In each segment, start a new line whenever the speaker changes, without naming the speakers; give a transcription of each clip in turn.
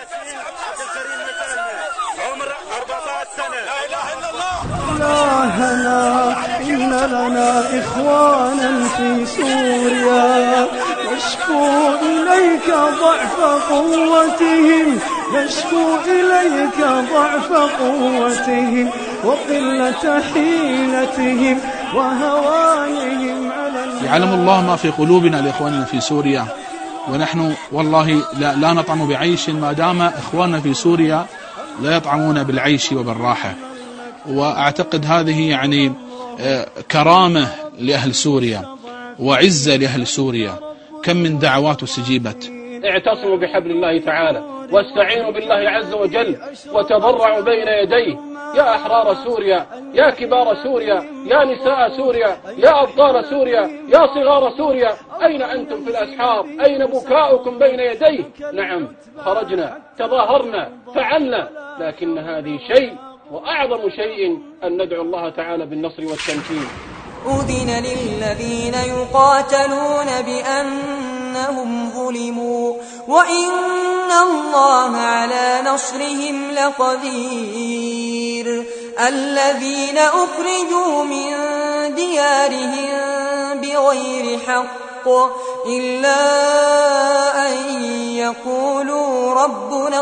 عمر 14 سنة. لا إله إلا الله.
إلهنا إن لنا إخوانا في سوريا نشكو إليك ضعف قوتهم، نشكو إليك ضعف قوتهم وقلة حيلتهم وهوانهم على
يعلم الله ما في قلوبنا لإخواننا في سوريا، ونحن والله لا نطعم بعيش ما دام إخواننا في سوريا لا يطعمون بالعيش وبالراحة. وأعتقد هذه يعني كرامة لأهل سوريا وعزة لأهل سوريا. كم من دعوات استجيبت.
اعتصموا بحبل الله تعالى واستعينوا بالله عز وجل وتضرعوا بين يديه. يا أحرار سوريا، يا كبار سوريا، يا نساء سوريا، يا أبطال سوريا، يا صغار سوريا، أين أنتم في الأسحار؟ أين بكاؤكم بين يديه؟ نعم خرجنا، تظاهرنا، فعلنا، لكن هذه شيء، وأعظم شيء أن ندعو الله تعالى بالنصر والتمكين.
أذن للذين يقاتلون بأنهم ظلموا وإن الله على نصرهم لقدير. الذين أخرجوا من ديارهم بغير حق إلا أن يقولوا ربنا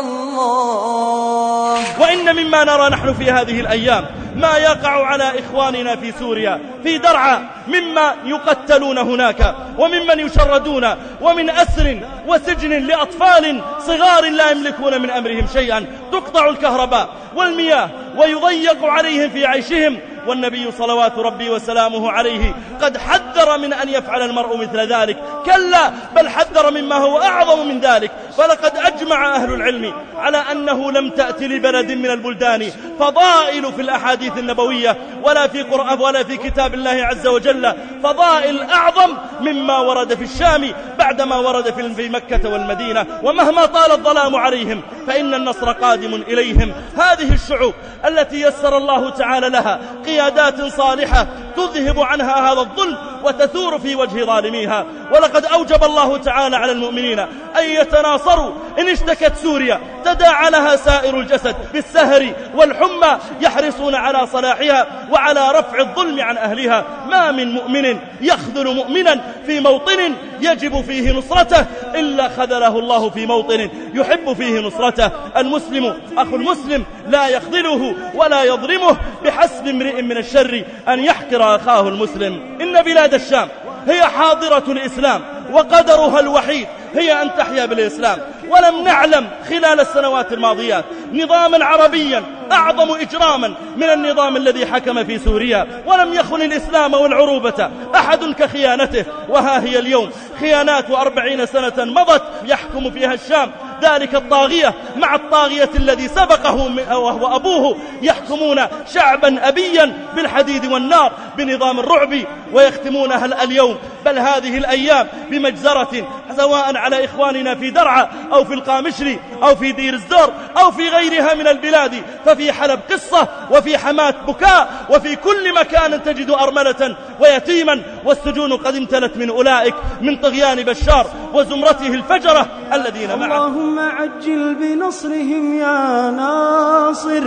الله.
وإن مما نرى نحن في هذه الأيام ما يقع على إخواننا في سوريا في درعا مما يقتلون هناك وممن يشردون ومن أسر وسجن لأطفال صغار لا يملكون من أمرهم شيئا. تقطع الكهرباء والمياه ويضيق عليهم في عيشهم، والنبي صلوات ربي وسلامه عليه قد حذر من أن يفعل المرء مثل ذلك. كلا بل حذر مما هو أعظم من ذلك. فلقد أجمع أهل العلم على أنه لم تأتي لبلد من البلدان فضائل في الأحاديث النبوية ولا في قرآن ولا في كتاب الله عز وجل فضائل أعظم مما ورد في الشام بعدما ورد في مكة والمدينة. ومهما طال الظلام عليهم فإن النصر قادم إليهم. هذه الشعوب التي يسر الله تعالى لها قيادات صالحة تذهب عنها هذا الظلم وتثور في وجه ظالميها. ولقد أوجب الله تعالى على المؤمنين أن يتناصروا. إن اشتكت سوريا تداعى لها سائر الجسد بالسهر والحمى، يحرصون على صلاحها وعلى رفع الظلم عن أهلها. ما من مؤمن يخذل مؤمنا في موطن يجب فيه نصرته إلا خذله الله في موطن يحب فيه نصرته. المسلم أخو المسلم لا يخذله ولا يظلمه. بحسب امرئ من الشر أن يحقر أخاه المسلم. إن بلاد الشام هي حاضرة الإسلام وقدرها الوحيد هي أن تحيا بالإسلام. ولم نعلم خلال السنوات الماضيات نظاما عربيا أعظم إجراما من النظام الذي حكم في سوريا. ولم يخن الإسلام والعروبة أحد كخيانته. وها هي اليوم خيانات 40 سنة مضت يحكم فيها الشام ذلك الطاغية مع الطاغية الذي سبقه وهو أبوه، يحكمون شعبا أبيا بالحديد والنار بنظام الرعب، ويختمونها اليوم بل هذه الأيام بمجزرة سواء على إخواننا في درعا أو في القامشري أو في دير الزور أو في غيرها من البلاد. ففي حلب قصة وفي حماة بكاء وفي كل مكان تجد أرملة ويتيما، والسجون قد امتلت من أولئك من طغيان بشار وزمرته الفجرة الذين معه.
اللهم عجل بنصرهم يا ناصر،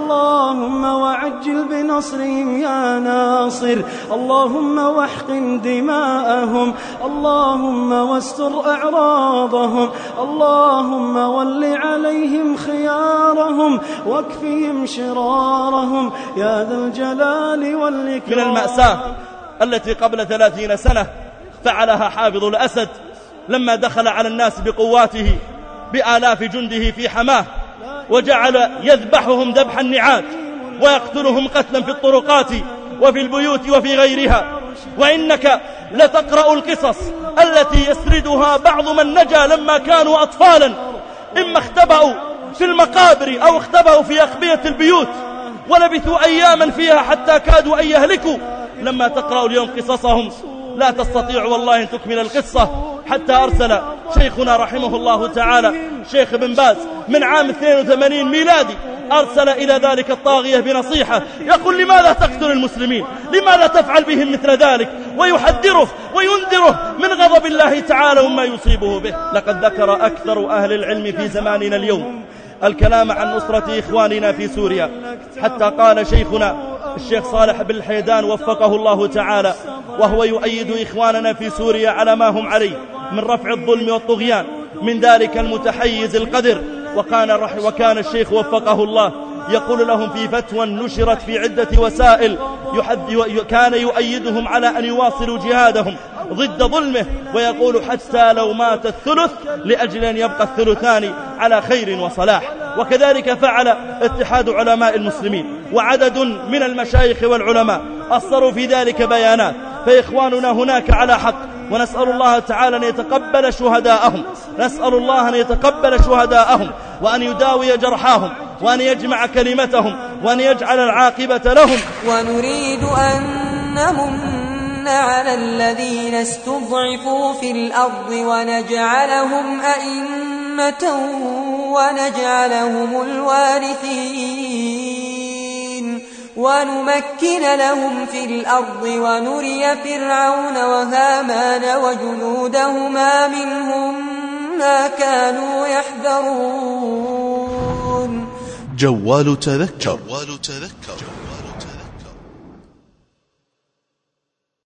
اللهم وعجل بنصرهم يا ناصر، اللهم واحقن دماءهم، اللهم واستر أعراضهم، اللهم ول عليهم خيارهم واكفهم شرارهم يا ذا الجلال والإكرام.
من المأساة التي قبل 30 سنة فعلها حافظ الأسد لما دخل على الناس بقواته بآلاف جنده في حماه وجعل يذبحهم ذبح النعاج ويقتلهم قتلا في الطرقات وفي البيوت وفي غيرها. وإنك لتقرأ القصص التي يسردها بعض من نجا لما كانوا أطفالا، إما اختبأوا في المقابر أو اختبأوا في أخبية البيوت ولبثوا أياما فيها حتى كادوا أن يهلكوا. لما تقرأ اليوم قصصهم لا تستطيع والله أن تكمل القصة، حتى أرسل شيخنا رحمه الله تعالى شيخ بن باز من عام 82 ميلادي أرسل إلى ذلك الطاغية بنصيحة يقول لماذا تقتل المسلمين، لماذا تفعل بهم مثل ذلك، ويحذره وينذره من غضب الله تعالى وما يصيبه به. لقد ذكر أكثر أهل العلم في زماننا اليوم الكلام عن نصرة إخواننا في سوريا، حتى قال شيخنا الشيخ صالح بن الحيدان وفقه الله تعالى وهو يؤيد إخواننا في سوريا على ما هم عليه من رفع الظلم والطغيان من ذلك المتحيز القذر، وكان الشيخ وفقه الله يقول لهم في فتوى نشرت في عدة وسائل كان يؤيدهم على أن يواصلوا جهادهم ضد ظلمه، ويقول حتى لو مات الثلث لأجل أن يبقى الثلثان على خير وصلاح. وكذلك فعل اتحاد علماء المسلمين وعدد من المشايخ والعلماء أصدروا في ذلك بيانات، فإخواننا هناك على حق، ونسأل الله تعالى أن يتقبل شهداءهم، نسأل الله أن يتقبل شهداءهم وأن يداوي جرحاهم وأن يجمع كلمتهم وأن يجعل العاقبة لهم.
ونريد أن نمن على الذين استضعفوا في الأرض ونجعلهم أئمة ونجعلهم الوارثين ونمكن لهم في الأرض ونري فرعون وهامان وجنودهما منهم ما كانوا يحذرون.
جوال تذكر